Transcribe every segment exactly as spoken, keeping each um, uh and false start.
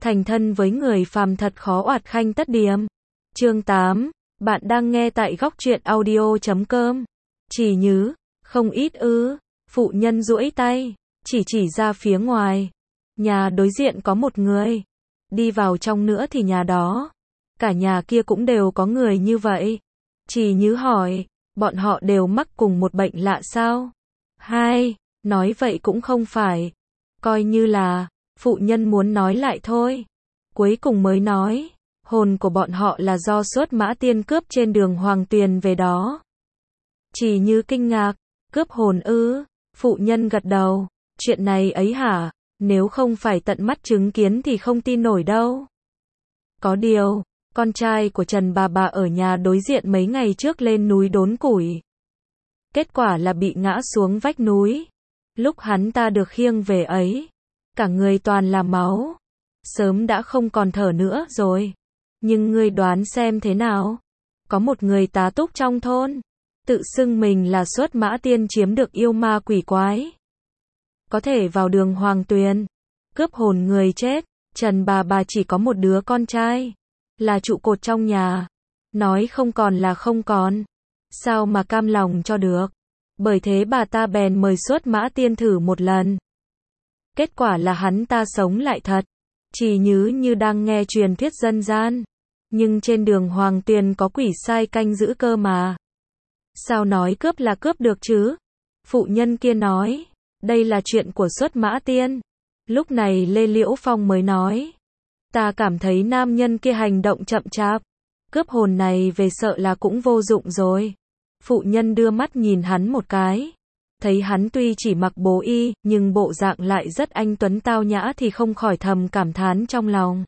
Thành thân với người phàm thật khó oạt khanh tất điềm. Chương tám. Bạn đang nghe tại góc truyện audio chấm com. Chỉ nhứ, không ít ư. Phụ nhân duỗi tay, chỉ chỉ ra phía ngoài. Nhà đối diện có một người. Đi vào trong nữa thì nhà đó. Cả nhà kia cũng đều có người như vậy. Chỉ nhứ hỏi, bọn họ đều mắc cùng một bệnh lạ sao? Hai, nói vậy cũng không phải. Coi như là, phụ nhân muốn nói lại thôi. Cuối cùng mới nói, hồn của bọn họ là do Xuất Mã Tiên cướp trên đường Hoàng Tuyền về đó. Chỉ như kinh ngạc, cướp hồn ư? Phụ nhân gật đầu, chuyện này ấy hả? Nếu không phải tận mắt chứng kiến thì không tin nổi đâu. Có điều, con trai của Trần bà bà ở nhà đối diện mấy ngày trước lên núi đốn củi. Kết quả là bị ngã xuống vách núi. Lúc hắn ta được khiêng về ấy, cả người toàn là máu. Sớm đã không còn thở nữa rồi. Nhưng ngươi đoán xem thế nào? Có một người tá túc trong thôn, tự xưng mình là Xuất Mã Tiên chiếm được yêu ma quỷ quái. Có thể vào đường Hoàng Tuyền, cướp hồn người chết. Trần bà bà chỉ có một đứa con trai, là trụ cột trong nhà. Nói không còn là không còn. Sao mà cam lòng cho được? Bởi thế bà ta bèn mời Xuất Mã Tiên thử một lần. Kết quả là hắn ta sống lại thật. Chỉ nhứ như đang nghe truyền thuyết dân gian. Nhưng trên đường Hoàng Tuyền có quỷ sai canh giữ cơ mà. Sao nói cướp là cướp được chứ? Phụ nhân kia nói, đây là chuyện của Xuất Mã Tiên. Lúc này Lê Liễu Phong mới nói, ta cảm thấy nam nhân kia hành động chậm chạp. Cướp hồn này về sợ là cũng vô dụng rồi. Phụ nhân đưa mắt nhìn hắn một cái. Thấy hắn tuy chỉ mặc bố y, nhưng bộ dạng lại rất anh tuấn tao nhã thì không khỏi thầm cảm thán trong lòng.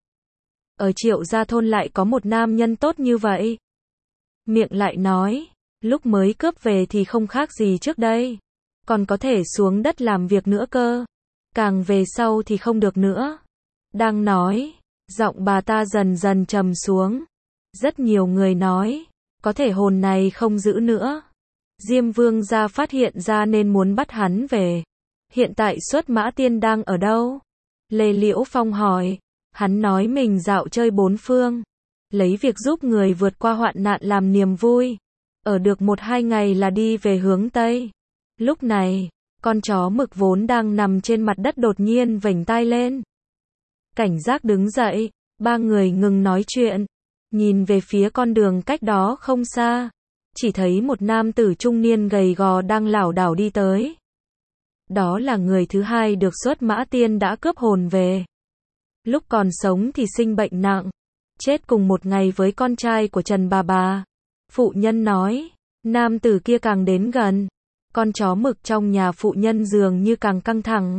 Ở Triệu Gia thôn lại có một nam nhân tốt như vậy. Miệng lại nói, lúc mới cướp về thì không khác gì trước đây. Còn có thể xuống đất làm việc nữa cơ. Càng về sau thì không được nữa. Đang nói, giọng bà ta dần dần trầm xuống. Rất nhiều người nói, có thể hồn này không giữ nữa. Diêm Vương gia phát hiện ra nên muốn bắt hắn về. Hiện tại Xuất Mã Tiên đang ở đâu? Lê Liễu Phong hỏi. Hắn nói mình dạo chơi bốn phương. Lấy việc giúp người vượt qua hoạn nạn làm niềm vui. Ở được một hai ngày là đi về hướng Tây. Lúc này, con chó mực vốn đang nằm trên mặt đất đột nhiên vểnh tai lên. Cảnh giác đứng dậy, ba người ngừng nói chuyện. Nhìn về phía con đường cách đó không xa. Chỉ thấy một nam tử trung niên gầy gò đang lảo đảo đi tới. Đó là người thứ hai được Xuất Mã Tiên đã cướp hồn về. Lúc còn sống thì sinh bệnh nặng. Chết cùng một ngày với con trai của Trần bà bà. Phụ nhân nói, nam tử kia càng đến gần. Con chó mực trong nhà phụ nhân dường như càng căng thẳng.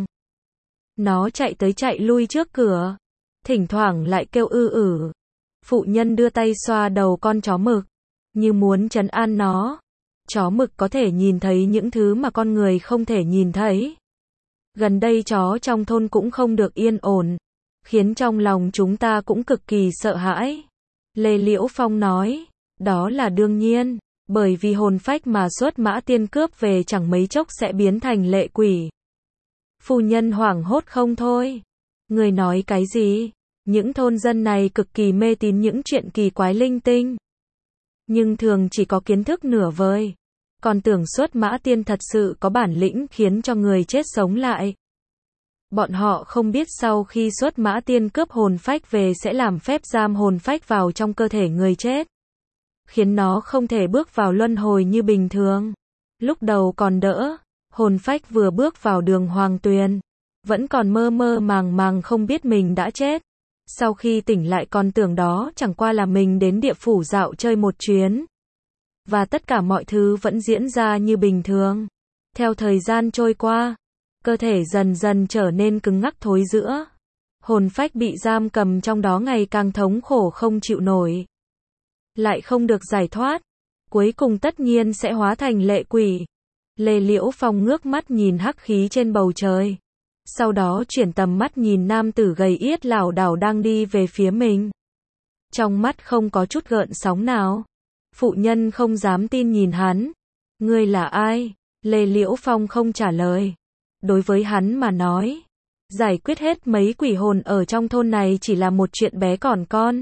Nó chạy tới chạy lui trước cửa. Thỉnh thoảng lại kêu ư ử. Phụ nhân đưa tay xoa đầu con chó mực. Như muốn trấn an nó. Chó mực có thể nhìn thấy những thứ mà con người không thể nhìn thấy. Gần đây chó trong thôn cũng không được yên ổn. Khiến trong lòng chúng ta cũng cực kỳ sợ hãi. Lê Liễu Phong nói, đó là đương nhiên. Bởi vì hồn phách mà Xuất Mã Tiên cướp về chẳng mấy chốc sẽ biến thành lệ quỷ. Phu nhân hoảng hốt không thôi. Người nói cái gì? Những thôn dân này cực kỳ mê tín những chuyện kỳ quái linh tinh. Nhưng thường chỉ có kiến thức nửa vời. Còn tưởng Xuất Mã Tiên thật sự có bản lĩnh khiến cho người chết sống lại. Bọn họ không biết sau khi Xuất Mã Tiên cướp hồn phách về sẽ làm phép giam hồn phách vào trong cơ thể người chết. Khiến nó không thể bước vào luân hồi như bình thường. Lúc đầu còn đỡ, hồn phách vừa bước vào đường Hoàng Tuyền. Vẫn còn mơ mơ màng màng không biết mình đã chết. Sau khi tỉnh lại còn tưởng đó chẳng qua là mình đến địa phủ dạo chơi một chuyến. Và tất cả mọi thứ vẫn diễn ra như bình thường. Theo thời gian trôi qua, cơ thể dần dần trở nên cứng ngắc thối rữa. Hồn phách bị giam cầm trong đó ngày càng thống khổ không chịu nổi. Lại không được giải thoát. Cuối cùng tất nhiên sẽ hóa thành lệ quỷ. Lê Liễu Phong ngước mắt nhìn hắc khí trên bầu trời. Sau đó chuyển tầm mắt nhìn nam tử gầy yết lảo đảo đang đi về phía mình. Trong mắt không có chút gợn sóng nào. Phụ nhân không dám tin nhìn hắn. Ngươi là ai? Lê Liễu Phong không trả lời. Đối với hắn mà nói, Giải quyết hết mấy quỷ hồn ở trong thôn này chỉ là một chuyện bé còn con.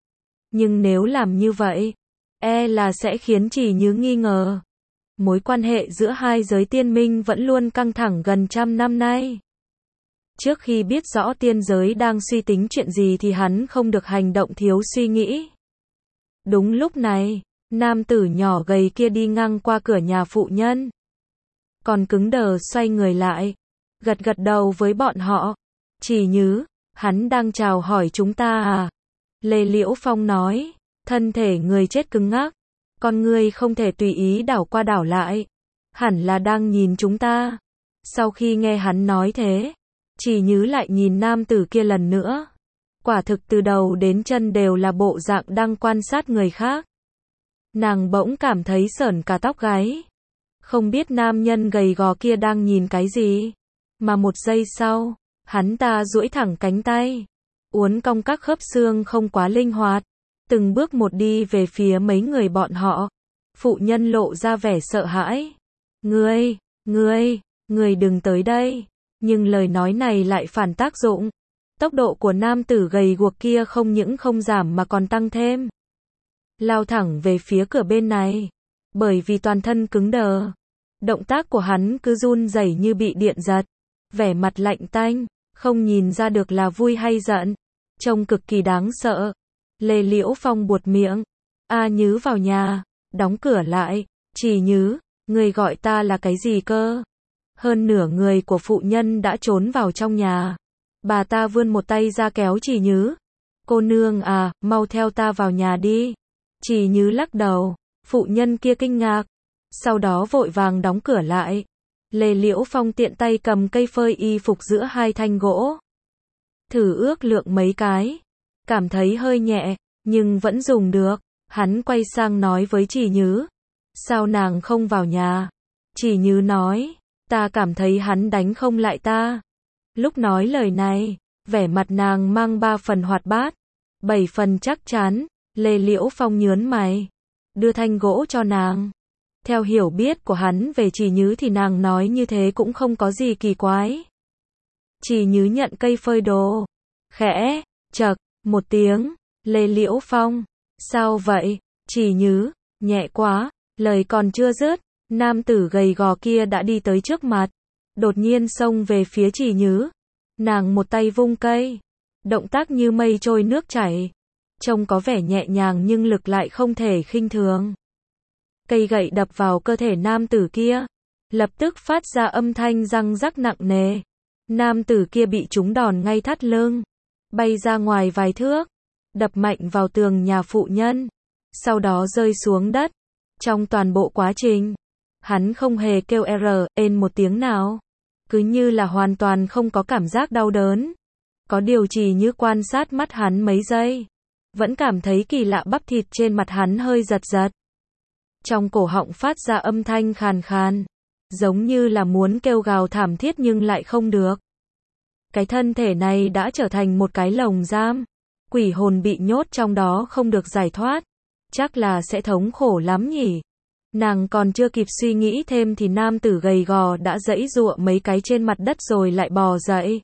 Nhưng nếu làm như vậy, e là sẽ khiến Chỉ Nhứ nghi ngờ. Mối quan hệ giữa hai giới tiên minh vẫn luôn căng thẳng gần trăm năm nay. Trước khi biết rõ tiên giới đang suy tính chuyện gì thì hắn không được hành động thiếu suy nghĩ. Đúng lúc này, nam tử nhỏ gầy kia đi ngang qua cửa nhà phụ nhân. Còn cứng đờ xoay người lại, gật gật đầu với bọn họ. Chỉ Nhứ, hắn đang chào hỏi chúng ta à? Lê Liễu Phong nói, thân thể người chết cứng ngắc, con người không thể tùy ý đảo qua đảo lại. Hẳn là đang nhìn chúng ta. Sau khi nghe hắn nói thế, Chỉ Nhứ lại nhìn nam tử kia lần nữa. Quả thực từ đầu đến chân đều là bộ dạng đang quan sát người khác. Nàng bỗng cảm thấy sởn cả tóc gáy. Không biết nam nhân gầy gò kia đang nhìn cái gì. Mà một giây sau, hắn ta duỗi thẳng cánh tay, uốn cong các khớp xương không quá linh hoạt, từng bước một đi về phía mấy người bọn họ. Phụ nhân lộ ra vẻ sợ hãi. Ngươi, ngươi, ngươi đừng tới đây. Nhưng lời nói này lại phản tác dụng. Tốc độ của nam tử gầy guộc kia không những không giảm mà còn tăng thêm. Lao thẳng về phía cửa bên này. Bởi vì toàn thân cứng đờ, động tác của hắn cứ run rẩy như bị điện giật. Vẻ mặt lạnh tanh, không nhìn ra được là vui hay giận. Trông cực kỳ đáng sợ. Lê Liễu Phong buột miệng. A Nhứ vào nhà, đóng cửa lại. Chỉ Nhứ, người gọi ta là cái gì cơ? Hơn nửa người của phụ nhân đã trốn vào trong nhà. Bà ta vươn một tay ra kéo Chỉ Nhứ. Cô nương à, mau theo ta vào nhà đi. Chỉ Nhứ lắc đầu. Phụ nhân kia kinh ngạc. Sau đó vội vàng đóng cửa lại. Lê Liễu Phong tiện tay cầm cây phơi y phục giữa hai thanh gỗ. Thử ước lượng mấy cái. Cảm thấy hơi nhẹ, nhưng vẫn dùng được. Hắn quay sang nói với Chỉ Nhứ. Sao nàng không vào nhà? Chỉ Nhứ nói. Ta cảm thấy hắn đánh không lại ta. Lúc nói lời này, vẻ mặt nàng mang ba phần hoạt bát, bảy phần chắc chắn. Lê Liễu Phong nhớn mày, đưa thanh gỗ cho nàng. Theo hiểu biết của hắn về Chỉ Nhứ thì nàng nói như thế cũng không có gì kỳ quái. Chỉ Nhứ nhận cây phơi đồ, khẽ chậc một tiếng. Lê Liễu Phong, sao vậy? Chỉ Nhứ, nhẹ quá. Lời còn chưa dứt, nam tử gầy gò kia đã đi tới trước mặt, đột nhiên xông về phía Chỉ Nhứ. Nàng một tay vung cây, động tác như mây trôi nước chảy, trông có vẻ nhẹ nhàng nhưng lực lại không thể khinh thường. Cây gậy đập vào cơ thể nam tử kia, lập tức phát ra âm thanh răng rắc nặng nề. Nam tử kia bị trúng đòn ngay thắt lưng, bay ra ngoài vài thước, đập mạnh vào tường nhà phụ nhân, sau đó rơi xuống đất. Trong toàn bộ quá trình, hắn không hề kêu r, ên một tiếng nào, cứ như là hoàn toàn không có cảm giác đau đớn. Có điều Chỉ Nhứ quan sát mắt hắn mấy giây, vẫn cảm thấy kỳ lạ, bắp thịt trên mặt hắn hơi giật giật. Trong cổ họng phát ra âm thanh khàn khàn, giống như là muốn kêu gào thảm thiết nhưng lại không được. Cái thân thể này đã trở thành một cái lồng giam, quỷ hồn bị nhốt trong đó không được giải thoát, chắc là sẽ thống khổ lắm nhỉ. Nàng còn chưa kịp suy nghĩ thêm thì nam tử gầy gò đã giãy giụa mấy cái trên mặt đất rồi lại bò dậy.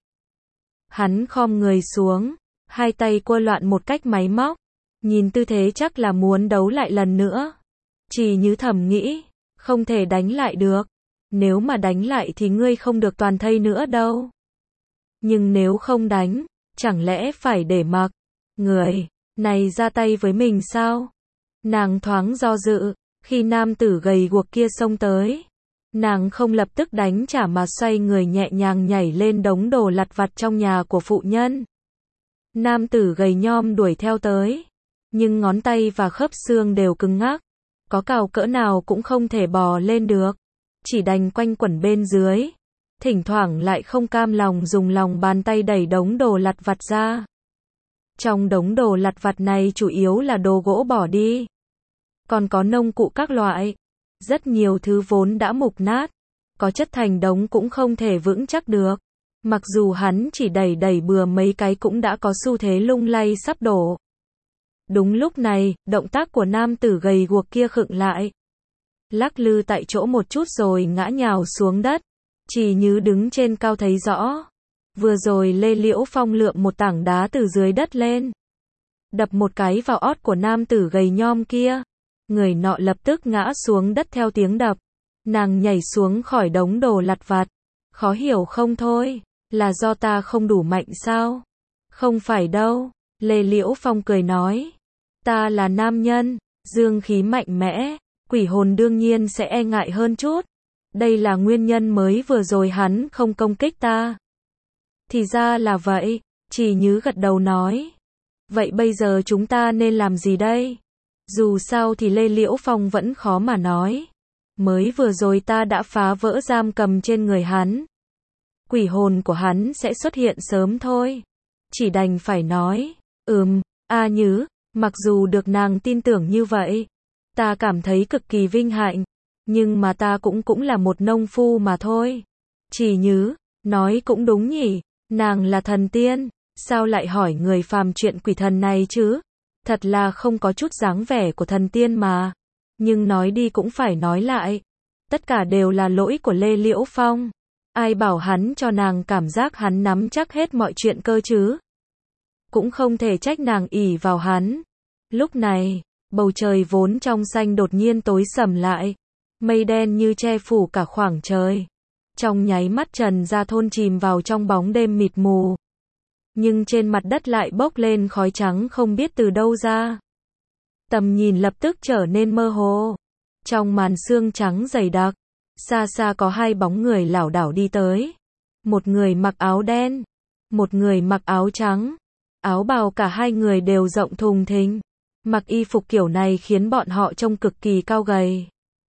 Hắn khom người xuống, hai tay quơ loạn một cách máy móc, nhìn tư thế chắc là muốn đấu lại lần nữa. Chỉ Nhứ thầm nghĩ, không thể đánh lại được. Nếu mà đánh lại thì ngươi không được toàn thây nữa đâu. Nhưng nếu không đánh, chẳng lẽ phải để mặc người này ra tay với mình sao? Nàng thoáng do dự, khi nam tử gầy guộc kia xông tới, nàng không lập tức đánh trả mà xoay người nhẹ nhàng nhảy lên đống đồ lặt vặt trong nhà của phụ nhân. Nam tử gầy nhom đuổi theo tới, nhưng ngón tay và khớp xương đều cứng ngắc, có cào cỡ nào cũng không thể bò lên được, chỉ đành quanh quẩn bên dưới, thỉnh thoảng lại không cam lòng dùng lòng bàn tay đẩy đống đồ lặt vặt ra. Trong đống đồ lặt vặt này chủ yếu là đồ gỗ bỏ đi, còn có nông cụ các loại, rất nhiều thứ vốn đã mục nát, có chất thành đống cũng không thể vững chắc được. Mặc dù hắn chỉ đẩy đẩy bừa mấy cái cũng đã có xu thế lung lay sắp đổ. Đúng lúc này, động tác của nam tử gầy guộc kia khựng lại, lắc lư tại chỗ một chút rồi ngã nhào xuống đất. Chỉ Nhứ đứng trên cao thấy rõ, Vừa rồi Lê Liễu Phong lượm một tảng đá từ dưới đất lên, đập một cái vào ót của nam tử gầy nhom kia. Người nọ lập tức ngã xuống đất theo tiếng đập. Nàng nhảy xuống khỏi đống đồ lặt vặt. Khó hiểu không thôi, là do ta không đủ mạnh sao? Không phải đâu, Lê Liễu Phong cười nói. Ta là nam nhân, dương khí mạnh mẽ, quỷ hồn đương nhiên sẽ e ngại hơn chút. Đây là nguyên nhân mới vừa rồi hắn không công kích ta. Thì ra là vậy, Chỉ Nhứ gật đầu nói. Vậy bây giờ chúng ta nên làm gì đây? Dù sao thì Lê Liễu Phong vẫn khó mà nói. Mới vừa rồi ta đã phá vỡ giam cầm trên người hắn. Quỷ hồn của hắn sẽ xuất hiện sớm thôi. Chỉ đành phải nói, ừm, A Nhứ, mặc dù được nàng tin tưởng như vậy, ta cảm thấy cực kỳ vinh hạnh, nhưng mà ta cũng cũng là một nông phu mà thôi. Chỉ Nhứ, nói cũng đúng nhỉ, nàng là thần tiên, sao lại hỏi người phàm chuyện quỷ thần này chứ? Thật là không có chút dáng vẻ của thần tiên mà. Nhưng nói đi cũng phải nói lại, tất cả đều là lỗi của Lê Liễu Phong. Ai bảo hắn cho nàng cảm giác hắn nắm chắc hết mọi chuyện cơ chứ? Cũng không thể trách nàng ỷ vào hắn. Lúc này, bầu trời vốn trong xanh đột nhiên tối sầm lại. Mây đen như che phủ cả khoảng trời. Trong nháy mắt Trần Gia Thôn chìm vào trong bóng đêm mịt mù. Nhưng trên mặt đất lại bốc lên khói trắng không biết từ đâu ra. Tầm nhìn lập tức trở nên mơ hồ. Trong màn sương trắng dày đặc, xa xa có hai bóng người lảo đảo đi tới. Một người mặc áo đen, một người mặc áo trắng. Áo bào cả hai người đều rộng thùng thình. Mặc y phục kiểu này khiến bọn họ trông cực kỳ cao gầy.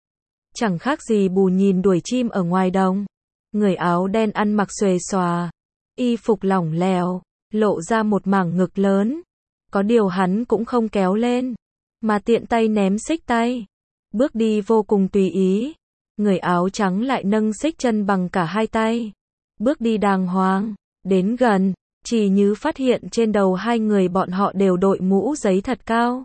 Chẳng khác gì bù nhìn đuổi chim ở ngoài đồng. Người áo đen ăn mặc xuề xòa, y phục lỏng lẻo, lộ ra một mảng ngực lớn. Có điều hắn cũng không kéo lên, mà tiện tay ném xích tay. Bước đi vô cùng tùy ý. Người áo trắng lại nâng xích chân bằng cả hai tay. Bước đi đàng hoàng. Đến gần, Chỉ Nhứ phát hiện trên đầu hai người bọn họ đều đội mũ giấy thật cao.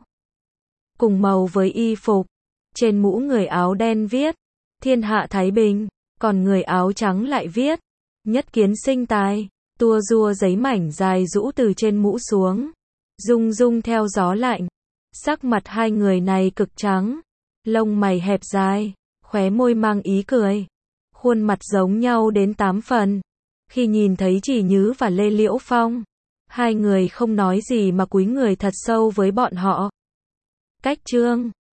Cùng màu với y phục. Trên mũ người áo đen viết, Thiên hạ Thái Bình. Còn người áo trắng lại viết, Nhất kiến sinh tài. Tua rua giấy mảnh dài rũ từ trên mũ xuống. Rung rung theo gió lạnh. Sắc mặt hai người này cực trắng. Lông mày hẹp dài, khóe môi mang ý cười. Khuôn mặt giống nhau đến tám phần. Khi nhìn thấy Chỉ Nhứ và Lê Liễu Phong, hai người không nói gì mà cúi người thật sâu với bọn họ. Cách chương